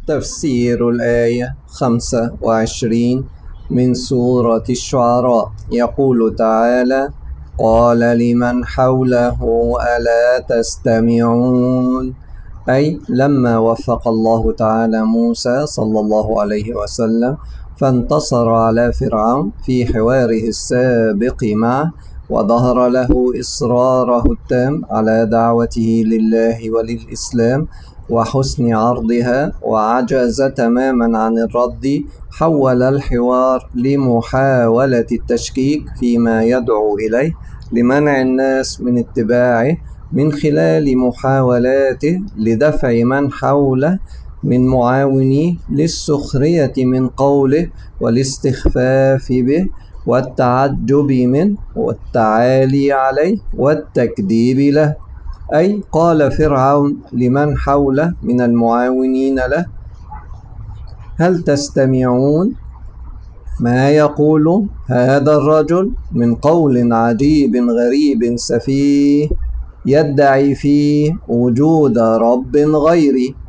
تفسير الآية 25 من سورة الشعراء. يقول تعالى: قال لمن حوله ألا تستمعون، أي لما وفق الله تعالى موسى صلى الله عليه وسلم فانتصر على فرعون في حواره السابق معه، وظهر له إصراره التام على دعوته لله وللإسلام وحسن عرضها، وعجز تماما عن الرد، حول الحوار لمحاولة التشكيك فيما يدعو إليه لمنع الناس من اتباعه، من خلال محاولاته لدفع من حوله من معاونيه للسخرية من قوله والاستخفاف به والتعجب منه والتعالي عليه والتكذيب له. أي قال فرعون لمن حوله من المعاونين له: هل تستمعون ما يقول هذا الرجل من قول عجيب غريب سفيه يدعي فيه وجود رب غيري؟